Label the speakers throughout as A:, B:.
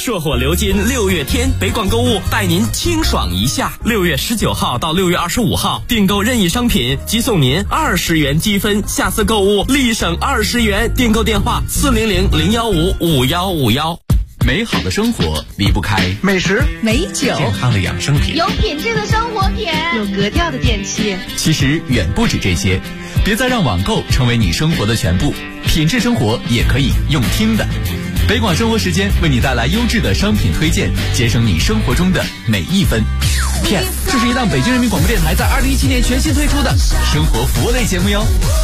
A: 硕火流金6月天，北广购物带您清爽一下。6月19号到6月25号，订购任意商品即送您20元积分，下次购物立省20元。订购电话400-015-5151。
B: 美好的生活离不开
C: 美食、
D: 美酒、
B: 健康的养生品，
E: 有品质的生活品，
D: 有格调的电器。
B: 其实远不止这些，别再让网购成为你生活的全部，品质生活也可以用听的。北广生活时间为你带来优质的商品推荐，节省你生活中的每一分。片，这是一档北京人民广播电台在2017年全新推出的生活服务类节目哟。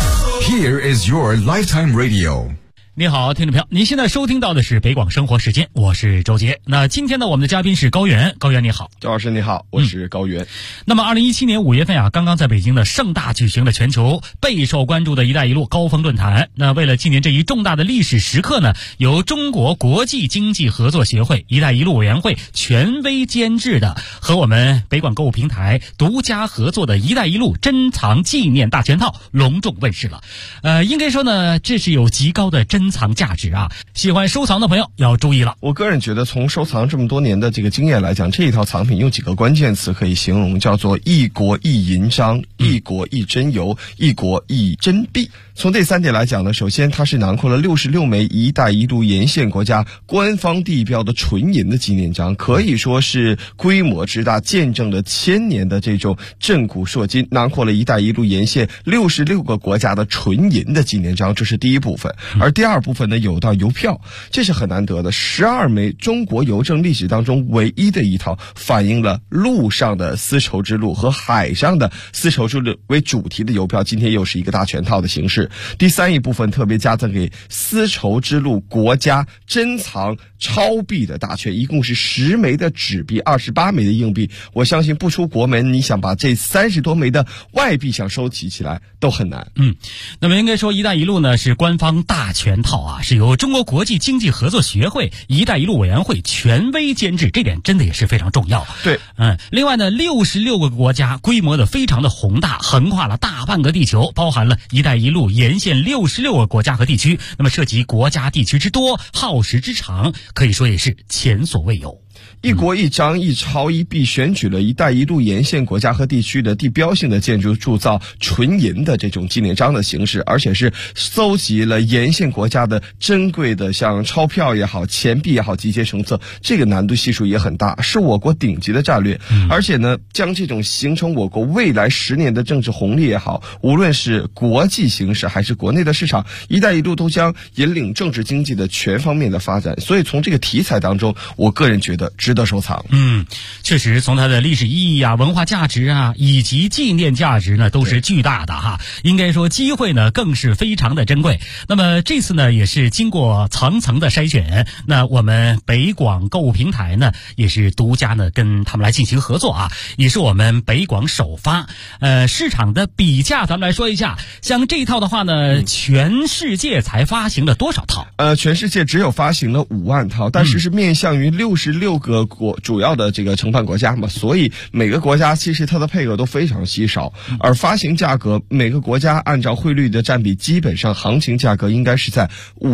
F: Here is your lifetime radio。
G: 你好，听众朋友，您现在收听到的是北广生活时间，我是周杰。那今天呢，我们的嘉宾是高原。高原你好。
C: 周老师你好，我是高原。
G: 那么2017年5月份刚刚在北京的盛大举行了全球备受关注的一带一路高峰论坛。那为了纪念这一重大的历史时刻呢，由中国国际经济合作协会一带一路委员会权威监制的，和我们北广购物平台独家合作的一带一路珍藏纪念大全套隆重问世了。应该说呢，这是有极高的珍藏价值啊，喜欢收藏的朋友要注意了。
C: 我个人觉得，从收藏这么多年的这个经验来讲，这一套藏品用几个关键词可以形容，叫做一国一银章、一国一真油、一国一真币。从这3点来讲呢，首先它是囊括了66枚一带一路沿线国家官方地标的纯银的纪念章，可以说是规模之大，见证了1000年的这种震古烁今，囊括了一带一路沿线66个国家的纯银的纪念章，这是第一部分。而第二部分呢，有到邮票，这是很难得的，12枚中国邮政历史当中唯一的一套反映了陆上的丝绸之路和海上的丝绸之路为主题的邮票，今天又是一个大全套的形式。第三一部分特别加赠给丝绸之路国家珍藏钞币的大全，一共是10枚的纸币，28枚的硬币。我相信不出国门，你想把这30多枚的外币想收集起来都很难。
G: 那么应该说一带一路呢是官方大全套啊，是由中国国际经济合作协会一带一路委员会权威监制，这点真的也是非常重要。
C: 对，
G: 另外呢，66个国家，规模的非常的宏大，横跨了大半个地球，包含了一带一路沿线66个国家和地区，那么涉及国家地区之多，耗时之长，可以说也是前所未有。
C: 一国一章一钞一币，选取了一带一路沿线国家和地区的地标性的建筑，铸造纯银的这种纪念章的形式，而且是搜集了沿线国家的珍贵的像钞票也好、钱币也好集结成册，这个难度系数也很大，是我国顶级的战略。而且呢，将这种形成我国未来10年的政治红利也好，无论是国际形势还是国内的市场，一带一路都将引领政治经济的全方面的发展。所以从这个题材当中，我个人觉得值得收藏。
G: 确实从它的历史意义啊、文化价值啊以及纪念价值呢都是巨大的哈。应该说机会呢更是非常的珍贵。那么这次呢也是经过层层的筛选，那我们北广购物平台呢也是独家呢跟他们来进行合作啊，也是我们北广首发。市场的比价咱们来说一下，像这一套的话呢，全世界才发行了多少套？
C: 全世界只有发行了5万套，但是是面向于66个主要的这个承办国家嘛，所以每个国家其实它的配额都非常稀少，而发行价格每个国家按照汇率的占比，基本上行情价格应该是在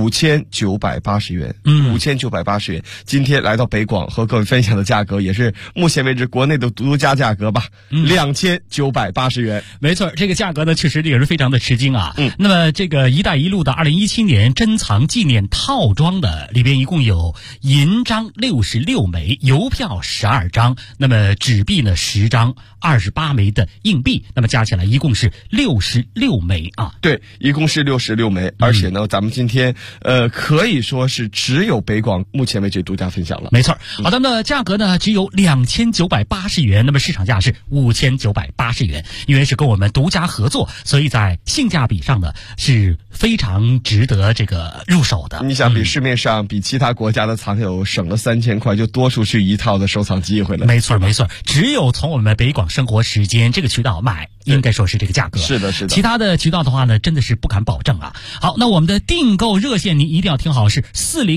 C: 5980元。5980元。今天来到北广和各位分享的价格也是目前为止国内的独家价格吧，2980元。
G: 没错，这个价格呢确实也是非常的吃惊啊。那么这个一带一路的2017年珍藏纪念套装的里边一共有银章66枚，邮票12张，那么纸币呢10张，28枚的硬币，那么加起来一共是66枚啊。
C: 对，一共是66枚，而且呢咱们今天可以说是只有北广目前为止独家分享了。
G: 没错。好的，那价格呢只有2980元，那么市场价是5980元，因为是跟我们独家合作，所以在性价比上呢是非常值得这个入手的。
C: 你想比市面上比其他国家的藏友省了3000块，就多出去一套的收藏机会了。
G: 没错没错，只有从我们北广生活时间这个渠道买应该说是这个价格。
C: 是的，是的。
G: 其他的渠道的话呢，真的是不敢保证啊。好，那我们的订购热线您一定要听好，是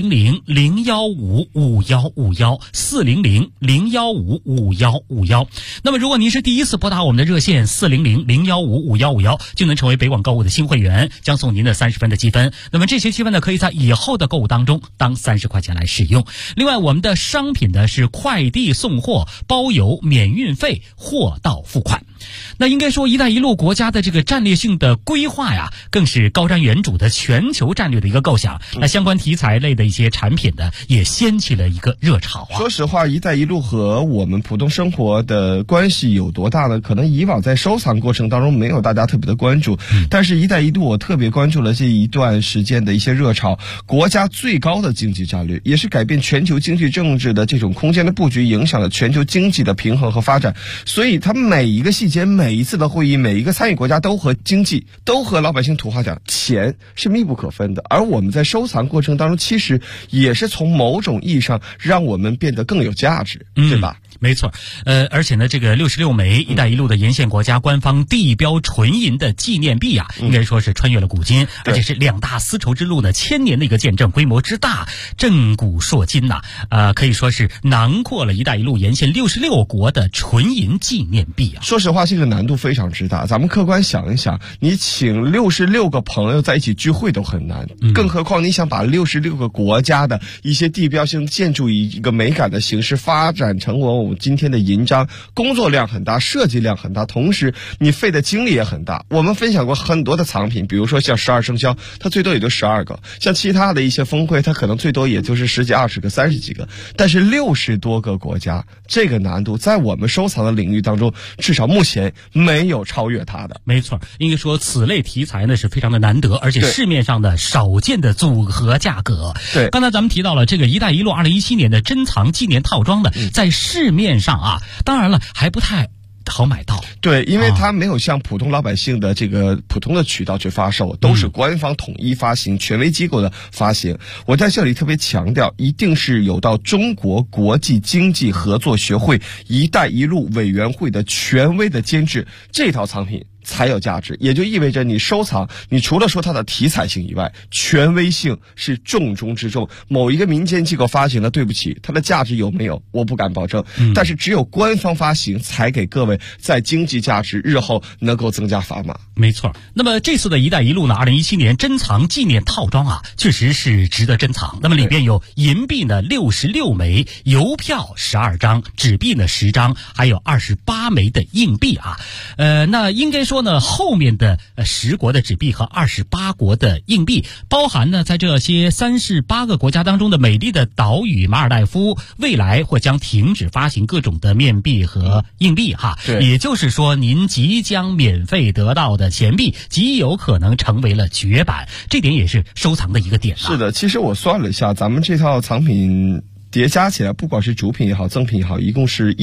G: 400-015-5151，400-015-5151。那么如果您是第一次拨打我们的热线400-015-5151，就能成为北广购物的新会员，将送您的30分的积分。那么这些积分呢，可以在以后的购物当中当30块钱来使用。另外，我们的商品呢是快递送货，包邮免运费，货到付款。那应该说，一带一路国家的这个战略性的规划呀，更是高瞻远瞩的全球战略的一个构想。那相关题材类的一些产品呢，也掀起了一个热潮啊。
C: 说实话，一带一路和我们普通生活的关系有多大呢？可能以往在收藏过程当中没有大家特别的关注，但是一带一路我特别关注了这一段时间的一些热潮，国家最高的经济战略，也是改变全球经济政治的这种空间的布局，影响了全球经济的平衡和发展。所以它每一个细节，每一次的会议，每一个参与国家都和经济，都和老百姓土话讲，钱是密不可分的。而我们在收藏过程当中，其实也是从某种意义上让我们变得更有价值，对吧？
G: 没错，而且呢，这个66枚“一带一路”的沿线国家官方地标纯银的纪念币啊，应该说是穿越了古今，而且是两大丝绸之路的1000年的一个见证，规模之大，震古烁今呐，可以说是囊括了“一带一路”沿线66国的纯银纪念币啊。
C: 说实话，这个难度非常之大。咱们客观想一想，你请66个朋友在一起聚会都很难，更何况你想把66个国家的一些地标性建筑以一个美感的形式发展成我们今天的银章，工作量很大，设计量很大，同时你费的精力也很大。我们分享过很多的藏品，比如说像12生肖，它最多也就12个，像其他的一些峰会，它可能最多也就是10几、20个、30几个，但是60多个国家，这个难度在我们收藏的领域当中，至少目前没有超越它的。
G: 没错，应该说此类题材呢是非常的难得，而且市面上的少见的组合价格。
C: 对，
G: 刚才咱们提到了这个“一带一路”2017年的珍藏纪念套装呢，在市面上啊，当然了还不太好买到。
C: 对，因为它没有像普通老百姓的这个普通的渠道去发售，都是官方统一发行，权威机构的发行。我在这里特别强调，一定是有到中国国际经济合作学会“一带一路”委员会的权威的监制，这套藏品才有价值。也就意味着你收藏，你除了说它的题材性以外，权威性是重中之重。某一个民间机构发行的，对不起，它的价值有没有我不敢保证，但是只有官方发行才给各位在经济价值日后能够增加砝码。
G: 没错。那么这次的“一带一路”呢，2017年珍藏纪念套装啊，确实是值得珍藏。那么里边有银币呢66枚，邮票12张，纸币呢10张，还有28枚的硬币啊。那应该说呢，后面的10国的纸币和28国的硬币，包含呢在这些38个国家当中的美丽的岛屿马尔代夫，未来或将停止发行各种的面币和硬币哈。也就是说，您即将免费得到的钱币，极有可能成为了绝版，这点也是收藏的一个点啊。
C: 是的，其实我算了一下，咱们这套藏品叠加起来，不管是主品也好，赠品也好，一共是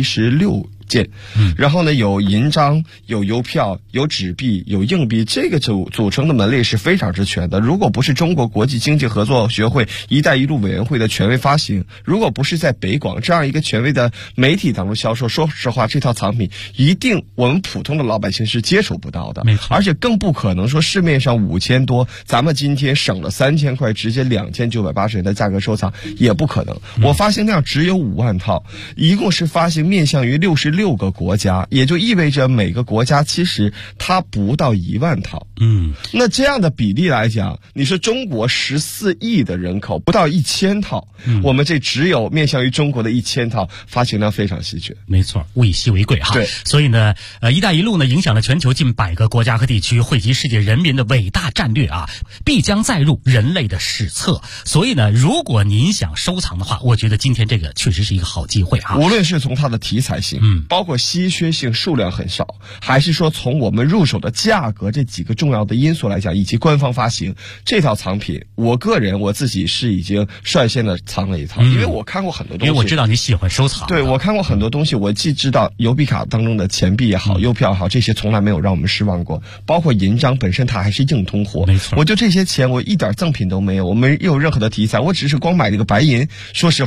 C: 116件，然后呢，有银章，有邮票，有纸币，有硬币，这个组成的门类是非常之全的。如果不是中国国际经济合作学会“一带一路”委员会的权威发行，如果不是在北广这样一个权威的媒体当中销售，说实话，这套藏品一定我们普通的老百姓是接触不到的，
G: 没错，
C: 而且更不可能说市面上5000多，咱们今天省了3000块，直接2980元的价格收藏，也不可能。我发行量只有5万套，一共是发行面向于66个国家，也就意味着每个国家其实它不到1万套。那这样的比例来讲，你说中国14亿的人口不到1000套，我们这只有面向于中国的1000套，发行量非常稀缺。
G: 没错，物以稀为贵哈。
C: 对，
G: 所以呢，一带一路呢影响了全球近100个国家和地区，惠及世界人民的伟大战略啊，必将载入人类的史册。所以呢，如果您想收藏的话，我觉得今天这个确实是一个好机会啊。
C: 无论是从它的题材性，包括稀缺性、数量很少，还是说从我们入手的价格这几个重要的因素来讲，以及官方发行这套藏品，我个人我自己是已经率先的藏了一套，因为我看过很多东西，
G: 因为我知道你喜欢收藏。
C: 对，我看过很多东西，我既知道邮币卡当中的钱币也好，邮票也好，这些从来没有让我们失望过，包括银章本身它还是硬通货。
G: 没错，
C: 我就这些钱我一点赠品都没有，我没有任何的题材，我只是光买这个白银，说实话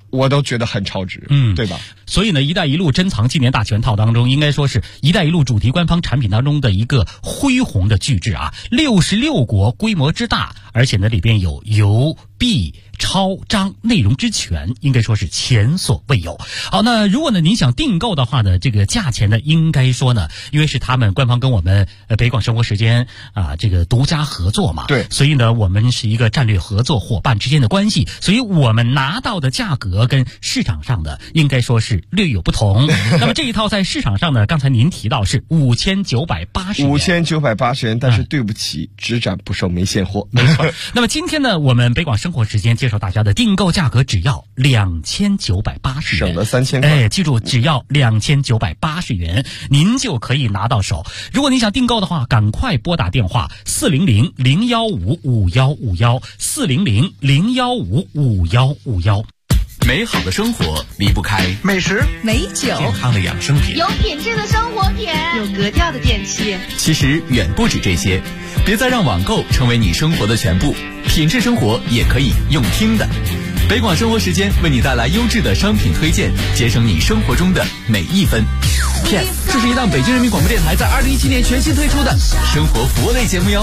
C: 我都觉得很超值，对吧？
G: 所以呢，一带一路珍藏纪念大全套当中，应该说是一带一路主题官方产品当中的一个恢宏的巨制啊，66国规模之大，而且呢里边有邮币超章，内容之全，应该说是前所未有。好，那如果呢您想订购的话呢，这个价钱呢，应该说呢，因为是他们官方跟我们北广生活时间啊这个独家合作嘛，
C: 对，
G: 所以呢我们是一个战略合作伙伴之间的关系，所以我们拿到的价格跟市场上的应该说是略有不同。那么这一套在市场上呢，刚才您提到是5980元
C: ，5980元，但是对不起，只展不售，没现货。
G: 没错。那么今天呢，我们北广生活时间介绍大家的订购价格只要2980元，
C: 省了3000块。
G: 哎，记住，只要2980元，您就可以拿到手。如果您想订购的话，赶快拨打电话400-015-5151，400-015-5151。
B: 美好的生活离不开
D: 美食、
E: 美酒、
B: 健康的养生品，
E: 有品质的生活品，有格调的电器。
B: 其实远不止这些，别再让网购成为你生活的全部，品质生活也可以用听的。北广生活时间为你带来优质的商品推荐，节省你生活中的每一分。片，这是一档北京人民广播电台在2017年全新推出的生活服务类节目哟。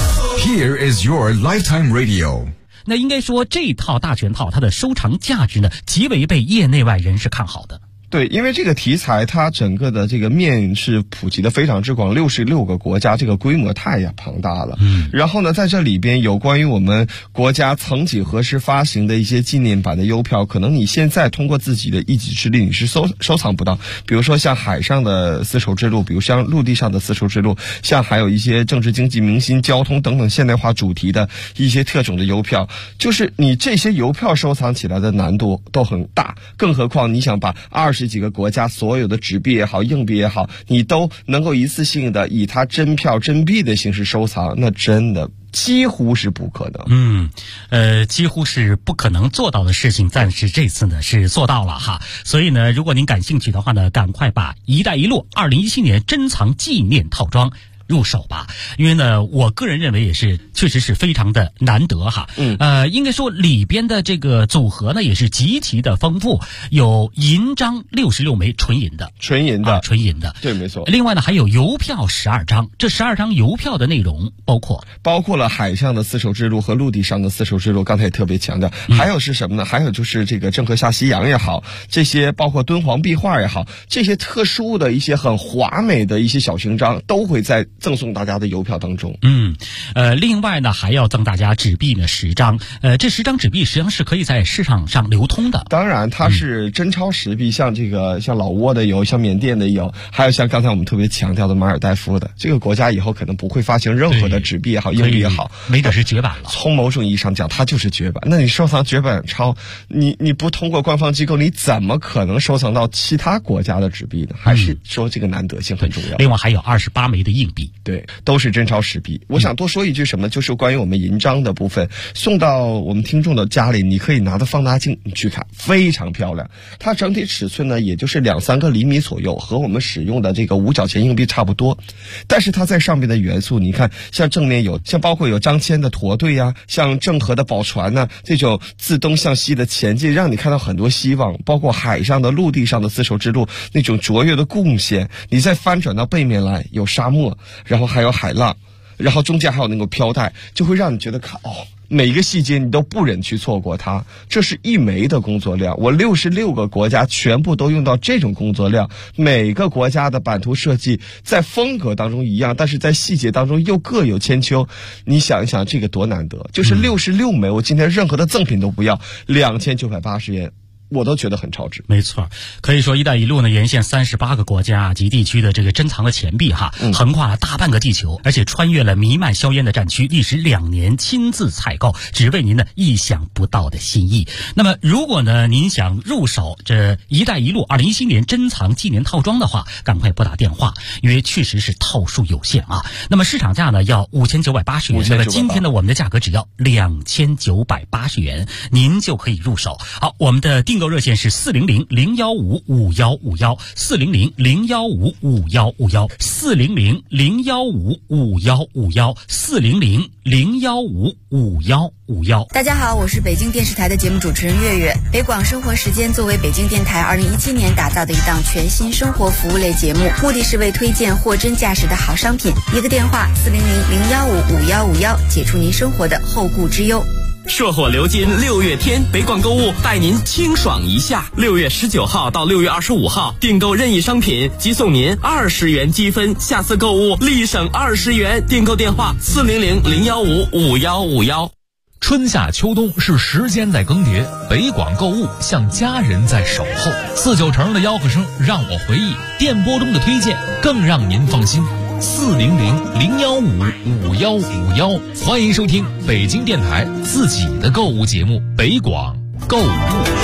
F: Here is your lifetime radio.
G: 那应该说这套大全套它的收藏价值呢，极为被业内外人士看好的。
C: 对，因为这个题材它整个的这个面是普及的非常之广，66个国家，这个规模太庞大了。然后呢，在这里边有关于我们国家曾几何时发行的一些纪念版的邮票，可能你现在通过自己的一己之力你是收藏不到。比如说像海上的丝绸之路，比如像陆地上的丝绸之路，像还有一些政治经济民心交通等等现代化主题的一些特种的邮票，就是你这些邮票收藏起来的难度都很大，更何况你想把20几个国家所有的纸币也好，硬币也好，你都能够一次性的以它真票真币的形式收藏，那真的几乎是不可能。
G: 几乎是不可能做到的事情，但是这次呢是做到了哈。所以呢，如果您感兴趣的话呢，赶快把一带一路2017年珍藏纪念套装入手吧，因为呢，我个人认为也是确实是非常的难得哈。应该说里边的这个组合呢也是极其的丰富，有银章66枚纯银的，
C: 对，没错。
G: 另外呢还有邮票12张，这12张邮票的内容包括
C: 了海上的丝绸之路和陆地上的丝绸之路，刚才也特别强调。还有是什么呢？还有就是这个郑和下西洋也好，这些包括敦煌壁画也好，这些特殊的一些很华美的一些小型章都会在赠送大家的邮票当中。
G: 另外呢还要赠大家纸币呢10张，这10张纸币实际上是可以在市场上流通的。
C: 当然它是真钞实币，像老挝的有，像缅甸的有，还有像刚才我们特别强调的马尔代夫的，这个国家以后可能不会发行任何的纸币也好，硬币也好，
G: 没准是绝版了。
C: 从某种意义上讲，它就是绝版。那你收藏绝版钞，你不通过官方机构，你怎么可能收藏到其他国家的纸币呢？还是说这个难得性很重要。
G: 另外还有28枚的硬币，
C: 对，都是真钞实币。我想多说一句什么，就是关于我们银章的部分，送到我们听众的家里，你可以拿着放大镜去看，非常漂亮。它整体尺寸呢，也就是2-3个厘米左右，和我们使用的这个5角钱硬币差不多。但是它在上面的元素，你看，像正面包括有张骞的驼队呀，像郑和的宝船呢，这种自东向西的前进，让你看到很多希望。包括海上的、陆地上的丝绸之路那种卓越的贡献。你再翻转到背面来，有沙漠，然后还有海浪，然后中间还有那个飘带，就会让你觉得每一个细节你都不忍去错过它。这是1枚的工作量，我66个国家全部都用到这种工作量，每个国家的版图设计在风格当中一样，但是在细节当中又各有千秋。你想一想这个多难得，就是66枚，我今天任何的赠品都不要，2980元。我都觉得很超值。
G: 没错，可以说一带一路呢沿线38个国家及地区的这个珍藏的钱币哈，横跨了大半个地球，而且穿越了弥漫硝烟的战区，历时2年亲自采购，只为您呢意想不到的心意。那么如果呢您想入手这一带一路2017年珍藏纪念套装的话，赶快拨打电话，因为确实是套数有限啊。那么市场价呢要5980元，那么今天呢我们的价格只要2980元，您就可以入手。好，我们的订购热线是400-015-5151，400-015-5151，400-015-5151。
D: 大家好，我是北京电视台的节目主持人月月。北广生活时间作为北京电台2017年打造的一档全新生活服务类节目，目的是为推荐货真价实的好商品。一个电话400-015-5151，解除您生活的后顾之忧。
A: 硕火流金6月天，北广购物带您清爽一下。6月19号到6月25号，订购任意商品即送您20元积分，下次购物立省20元。订购电话400-015-5151。
H: 春夏秋冬是时间在更迭，北广购物像家人在守候。49城的吆喝声让我回忆，电波中的推荐更让您放心。400-015-5151，欢迎收听北京电台自己的购物节目《北广购物》。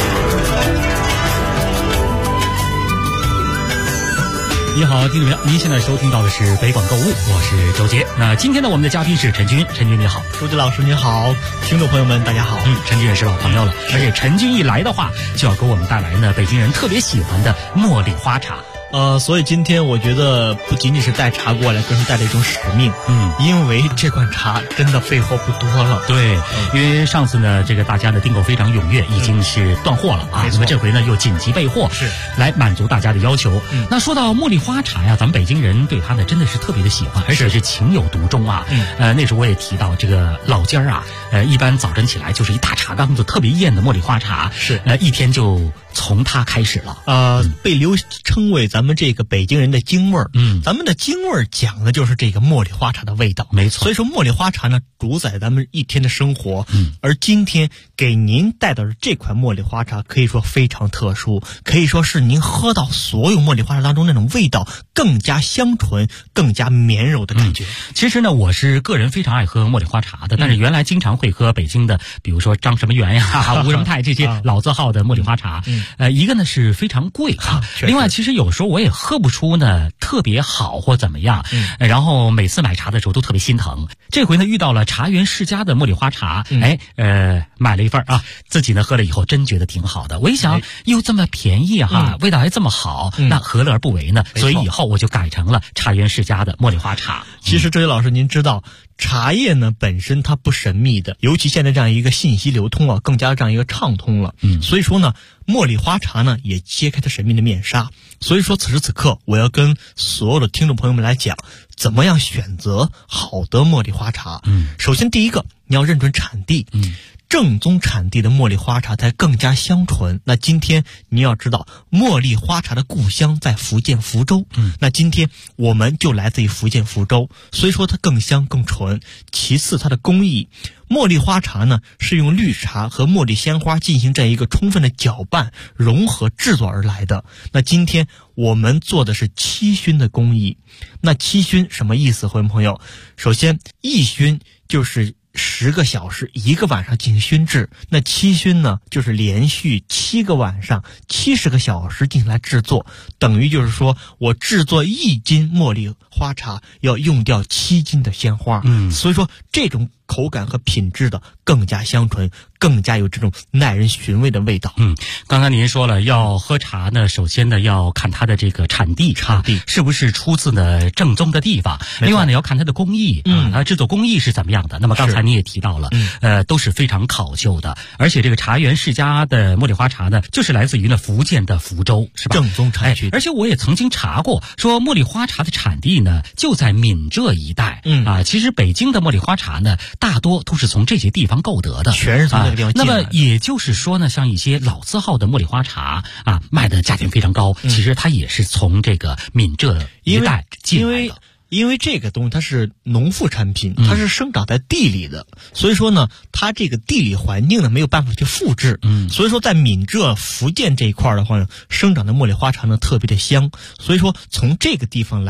G: 你好，听众朋友，您现在收听到的是北广购物，我是周杰。那今天呢，我们的嘉宾是陈军，陈军你好。
I: 周杰老师你好，听众朋友们大家好。
G: 陈军也是老朋友了，而且陈军一来的话，就要给我们带来呢北京人特别喜欢的茉莉花茶。
I: 所以今天我觉得不仅仅是带茶过来，更是带了一种使命。因为这款茶真的备货不多了。
G: 对，因为上次呢，这个大家的订购非常踊跃，已经是断货了啊。那么这回呢，又紧急备货，
I: 是
G: 来满足大家的要求。那说到茉莉花茶呀，咱们北京人对它呢真的是特别的喜欢，而且是情有独钟啊。那时候我也提到这个老家啊，一般早晨起来就是一大茶缸子特别艳的茉莉花茶，
I: 是
G: 一天就从它开始了。
I: 被流称为咱们这个北京人的京味儿。咱们的京味儿讲的就是这个茉莉花茶的味道，
G: 没错。
I: 所以说茉莉花茶呢，主宰咱们一天的生活。而今天给您带到的这款茉莉花茶，可以说非常特殊，可以说是您喝到所有茉莉花茶当中那种味道更加香醇、更加绵柔的感觉。
G: 其实呢，我是个人非常爱喝茉莉花茶的，但是原来经常会喝北京的，比如说张什么元呀、吴什么泰这些老字号的茉莉花茶。一个呢是非常贵啊，另外其实有时候我也喝不出呢特别好或怎么样，然后每次买茶的时候都特别心疼。这回呢遇到了茶园世家的茉莉花茶，买了一份啊，自己呢喝了以后真觉得挺好的。我一想又这么便宜哈，味道还这么好，那何乐而不为呢？所以以后我就改成了茶园世家的茉莉花茶。
I: 其实周杰老师您知道，茶叶呢本身它不神秘的，尤其现在这样一个信息流通啊，更加这样一个畅通了。所以说呢，茉莉花茶呢也揭开它神秘的面纱。所以说此时此刻，我要跟所有的听众朋友们来讲，怎么样选择好的茉莉花茶。首先第一个，你要认准产地。正宗产地的茉莉花茶才更加香醇。那今天你要知道，茉莉花茶的故乡在福建福州。那今天我们就来自于福建福州，所以说它更香更醇。其次，它的工艺，茉莉花茶呢是用绿茶和茉莉鲜花进行这样一个充分的搅拌融合制作而来的。那今天我们做的是七熏的工艺。那七熏什么意思，朋友朋友？首先一熏就是10个小时1个晚上进行熏制，那七熏呢就是连续7个晚上70个小时进行来制作，等于就是说我制作1斤茉莉花茶要用掉7斤的鲜花。所以说这种口感和品质的更加香醇，更加有这种耐人寻味的味道。
G: 刚才您说了，要喝茶呢，首先呢要看它的这个产地是不是出自呢正宗的地方，另外呢要看它的工艺制作工艺是怎么样的。那么刚才你也提到了，都是非常考究的，而且这个茶园世家的茉莉花茶呢，就是来自于呢福建的福州，是吧？
I: 正宗产区。
G: 而且我也曾经查过，说茉莉花茶的产地呢就在闽浙一带。其实北京的茉莉花茶呢大多都是从这些地方购得的，
I: 全是从那个地方进来的。
G: 那么也就是说呢，像一些老字号的茉莉花茶卖的价钱非常高，其实它也是从这个闽浙一带进来的。
I: 因为这个东西它是农副产品，它是生长在地里的，所以说呢，它这个地理环境呢没有办法去复制。所以说在闽浙福建这一块的话呢，生长的茉莉花茶呢特别的香，所以说从这个地方来的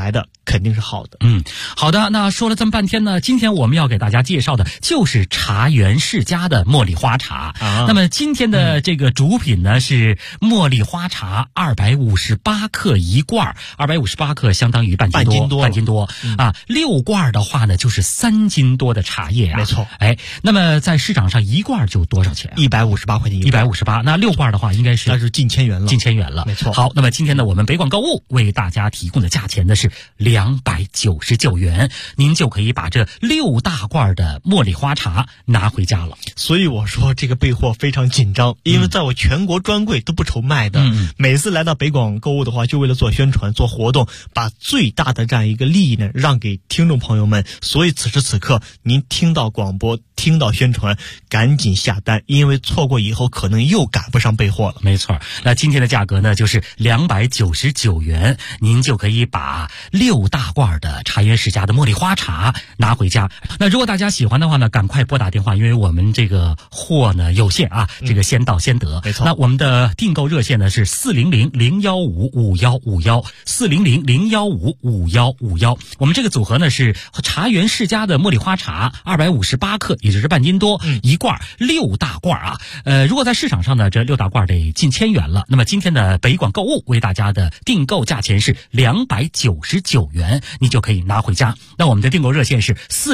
I: 肯定是好的。
G: 好的，那说了这么半天呢，今天我们要给大家介绍的就是茶园世家的茉莉花茶。那么今天的这个主品呢是茉莉花茶258克一罐，258克相当于半斤多啊，6罐的话呢就是3斤多的茶叶啊。
I: 没错。
G: 那么在市场上一罐就多少钱
I: ？158块钱一罐。
G: 158，那6罐的话应该是
I: 那是近千元了。
G: 没错。好，那么今天呢，我们北广购物为大家提供的价钱呢是299元，您就可以把这6大罐的茉莉花茶拿回家了。
I: 所以我说这个备货非常紧张，因为在我全国专柜都不愁卖的。每次来到北广购物的话，就为了做宣传、做活动，把最大的这样一个利益呢让给听众朋友们。所以此时此刻，您听到广播、听到宣传，赶紧下单，因为错过以后可能又赶不上备货了。
G: 没错，那今天的价格呢就是299元，您就可以把6大罐的茶园世家的茉莉花茶拿回家。那如果大家喜欢的话呢，赶快拨打电话，因为我们这个货呢有限啊，这个先到先得。
I: 没错。
G: 那我们的订购热线呢是400-015-5151，400-015-5151。我们这个组合呢是茶园世家的茉莉花茶258克，也就是半斤多，一罐6大罐啊。如果在市场上呢，这6大罐得近千元了。那么今天的北广购物为大家的订购价钱是299元，你就可以拿回家。那我们的订购热线是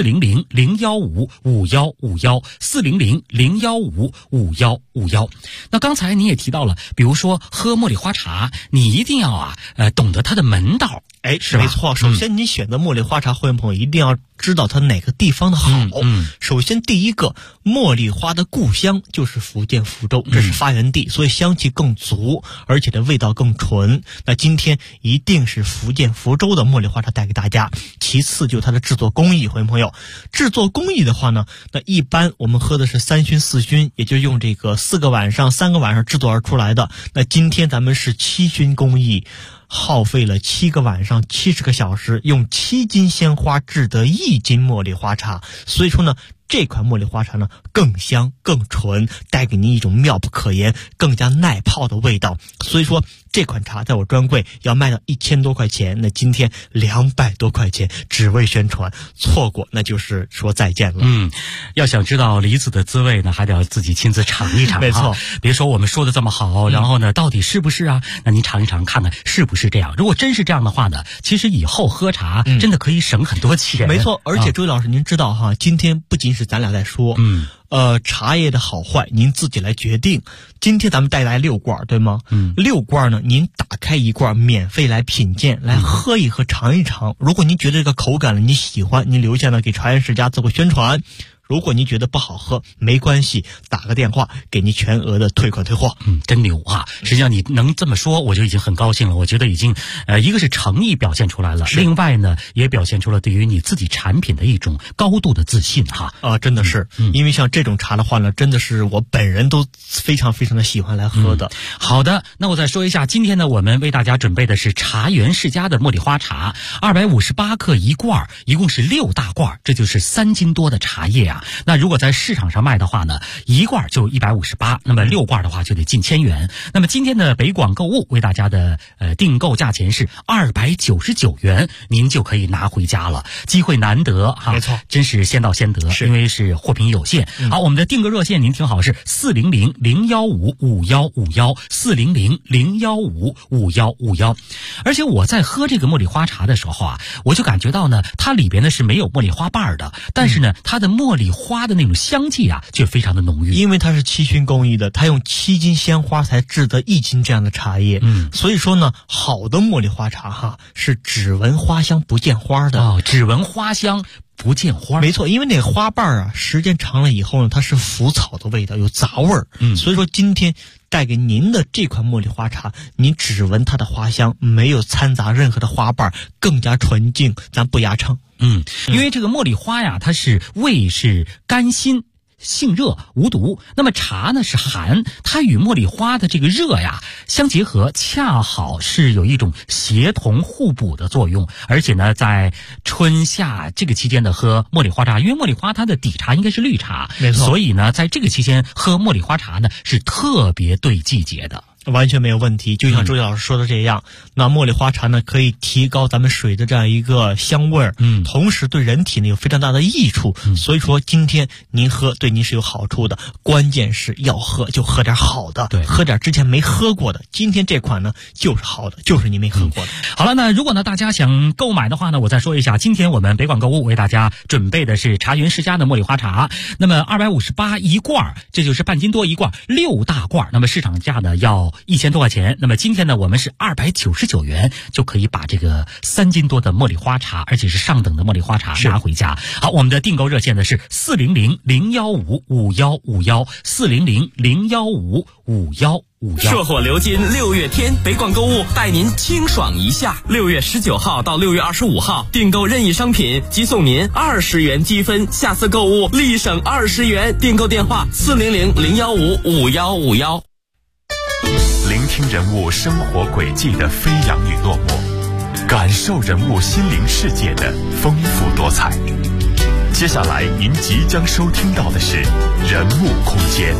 G: 400-015-5151，400-015-5151。那刚才你也提到了，比如说喝茉莉花茶，你一定要懂得它的门道。是吧？
I: 没错。首先，你选择茉莉花茶，会员朋友一定要知道它哪个地方的好。首先，第一个，茉莉花的故乡就是福建福州，这是发源地，所以香气更足，而且的味道更纯。那今天一定是福建福州的茉莉花茶带给大家。其次，就是它的制作工艺，会员朋友，制作工艺的话呢，那一般我们喝的是3熏4熏，也就是用这个3个晚上制作而出来的。那今天咱们是7熏工艺。耗费了7个晚上70个小时，用7斤鲜花制得1斤茉莉花茶。所以说呢，这款茉莉花茶呢更香更纯，带给您一种妙不可言、更加耐泡的味道。所以说这款茶在我专柜要卖到1000多块钱，那今天200多块钱，只为宣传，错过那就是说再见了。
G: 要想知道梨子的滋味呢，还得要自己亲自尝一尝。
I: 没错，
G: 别说我们说的这么好，然后呢，到底是不是啊？那您尝一尝，看看是不是这样。如果真是这样的话呢，其实以后喝茶真的可以省很多钱。
I: 没错，而且周老师，您知道哈，今天不仅是咱俩在说，茶叶的好坏您自己来决定。今天咱们带来6罐，对吗？6罐呢，您打开一罐免费来品鉴，来喝一喝，尝一尝。如果您觉得这个口感了你喜欢，您留下呢给茶园世家做个宣传。如果您觉得不好喝，没关系，打个电话给您全额的退款退货。
G: 真牛啊！实际上你能这么说，我就已经很高兴了。我觉得已经，一个是诚意表现出来了，另外呢，也表现出了对于你自己产品的一种高度的自信哈。
I: 真的是，因为像这种茶的话呢，真的是我本人都非常非常的喜欢来喝的。
G: 好的，那我再说一下，今天呢，我们为大家准备的是茶园世家的茉莉花茶，258克一罐，一共是6大罐，这就是3斤多的茶叶啊。那如果在市场上卖的话呢，一罐就158，那么6罐的话就得近1000元。那么今天的北广购物为大家的订购价钱是299元，您就可以拿回家了。机会难得哈，
I: 没错，
G: 真是先到先得，因为是货品有限。好，我们的订购热线您听好是400-015-5151，400-015-5151。而且我在喝这个茉莉花茶的时候啊，我就感觉到呢，它里边呢是没有茉莉花瓣的，但是呢，它的茉莉花的那种香气啊，却非常的浓郁。
I: 因为它是7熏工艺的，它用7斤鲜花才制得1斤这样的茶叶。所以说呢，好的茉莉花茶哈，是只闻花香不见花的。
G: 只闻花香不见花。
I: 没错，因为那个花瓣啊，时间长了以后呢，它是腐草的味道，有杂味儿。所以说今天带给您的这款茉莉花茶，您只闻它的花香，没有掺杂任何的花瓣，更加纯净，咱不压秤。
G: 因为这个茉莉花呀，它是味是甘辛，性热无毒，那么茶呢是寒，它与茉莉花的这个热呀相结合，恰好是有一种协同互补的作用。而且呢，在春夏这个期间的喝茉莉花茶，因为茉莉花它的底茶应该是绿茶，
I: 没错，
G: 所以呢，在这个期间喝茉莉花茶呢是特别对季节的。
I: 完全没有问题。就像周杰老师说的这样，那茉莉花茶呢，可以提高咱们水的这样一个香味儿，同时对人体呢有非常大的益处。所以说今天您喝对您是有好处的，关键是要喝就喝点好的，
G: 对，
I: 喝点之前没喝过的。今天这款呢就是好的，就是您没喝过的。
G: 好了，那如果呢大家想购买的话呢，我再说一下，今天我们北广购物为大家准备的是茶园世家的茉莉花茶，那么258一罐，这就是半斤多一罐，6大罐，那么市场价呢要1000多块钱，那么今天呢我们是299元就可以把这个3斤多的茉莉花茶，而且是上等的茉莉花茶拿回家。好，我们的订购热线呢是400-015-5151，400-015-5151。
A: 硕火流金6月天，北广购物带您清爽一下。6月19号到6月25号，订购任意商品即送您20元积分，下次购物立省20元。订购电话400-015-5151。
J: 聆听人物生活轨迹的飞扬与落寞，感受人物心灵世界的丰富多彩。接下来您即将收听到的是人物空间。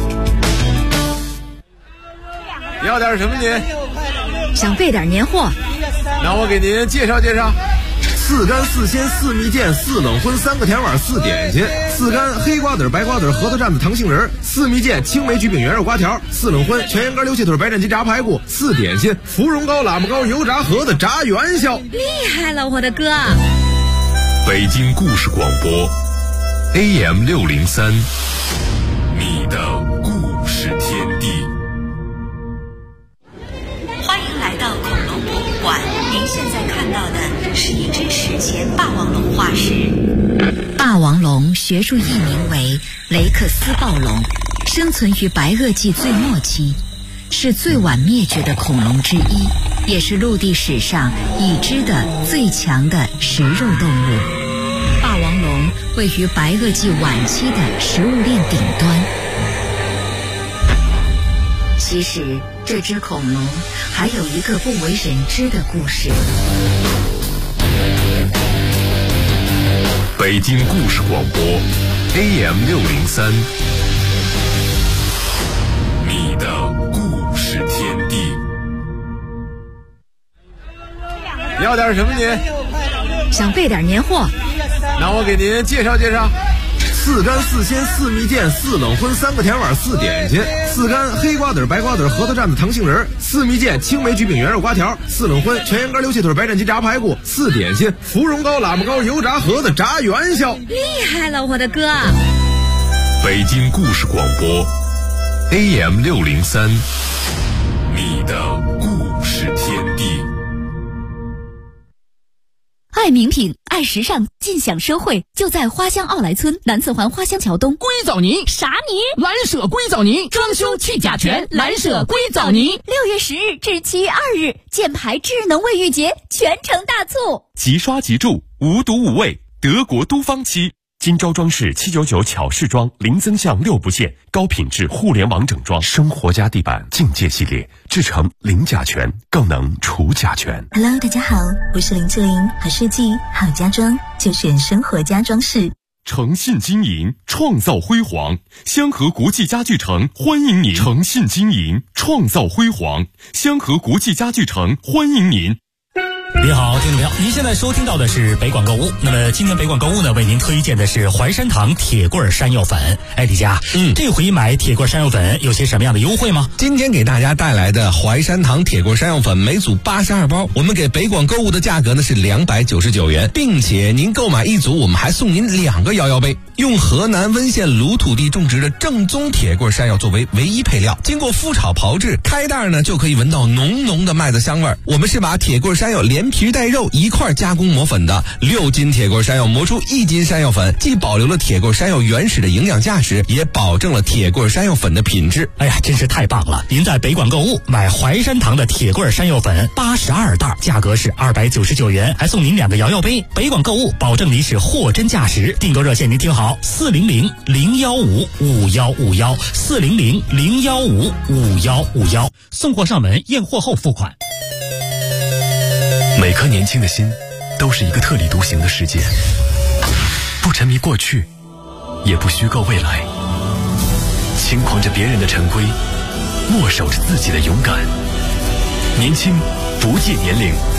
K: 要点什么您？
D: 想备点年货，
K: 那我给您介绍介绍。4干4鲜4蜜饯4冷荤3个甜碗4点心，4干黑瓜子白瓜子核桃蘸子糖杏仁，4蜜饯青梅焗饼圆肉瓜条，4冷荤全羊肝溜切腿白斩鸡炸排骨，4点心芙蓉糕喇嘛糕油炸盒子炸元宵。
D: 厉害了我的哥！
J: 北京故事广播 AM603，你的故事天地。
L: 欢迎来到恐龙博物馆，您现在看到的是一只史前霸王龙化石。
D: 霸王龙学术译名为雷克斯暴龙，生存于白垩纪最末期，是最晚灭绝的恐龙之一，也是陆地史上已知的最强的食肉动物。霸王龙位于白垩纪晚期的食物链顶端。其实这只恐龙还有一个不为人知的故事。
J: 北京故事广播 AM603，你的故事天地。
K: 要点什么您？
D: 想备点年货，
K: 那我给您介绍介绍。4干4鲜4蜜饯4冷荤3个甜碗4点心，4干黑瓜子白瓜子核桃蘸子糖杏仁，4蜜饯青梅焗饼圆肉瓜条，4冷荤全羊肝溜切腿白斩鸡炸排骨，4点心芙蓉糕喇嘛糕油炸盒子炸元宵。
D: 厉害了我的哥！
J: 北京故事广播 AM603，你的故事天地。
M: 爱名品，爱时尚，尽享社会，就在花乡奥莱村南侧环花乡桥东。
N: 硅藻泥
M: 啥泥？
N: 蓝舍硅藻泥，装修去甲醛，蓝舍硅藻泥。
M: 6月10日至7月2日，箭牌智能卫浴节全程大促，
J: 即刷即住，无毒无味，德国都芳漆。金招装饰799巧饰装，零增项6不限，高品质互联网整装，生活家地板境界系列，制成零甲醛，更能除甲醛。
O: Hello， 大家好，我是林志玲，好设计好家装就选生活家装饰。
J: 诚信经营，创造辉煌，香河国际家具城欢迎您。诚信经营，创造辉煌，香河国际家具城欢迎您。
G: 您好，听众朋友，您现在收听到的是北广购物。那么今天北广购物呢，为您推荐的是怀山堂铁棍山药粉。哎，李佳，这回买铁棍山药粉有些什么样的优惠吗？
P: 今天给大家带来的怀山堂铁棍山药粉每组82包，我们给北广购物的价格呢是299元，并且您购买一组，我们还送您2个摇摇杯。用河南温县鲁土地种植的正宗铁棍山药作为唯一配料，经过麸炒炮制，开袋呢就可以闻到浓浓的麦子香味。我们是把铁棍山药连皮带肉一块加工磨粉的，6斤铁棍山药磨出1斤山药粉，既保留了铁棍山药原始的营养价值，也保证了铁棍山药粉的品质。
G: 哎呀，真是太棒了！您在北广购物买怀山堂的铁棍山药粉82袋，价格是299元，还送您2个摇摇杯。北广购物保证您是货真价实。订购热线您听好，400-015-5151，400-015-5151，送货上门，验货后付款。
J: 每颗年轻的心都是一个特立独行的世界，不沉迷过去，也不虚构未来，轻狂着别人的陈规， 默守着自己的勇敢。年轻不计年龄，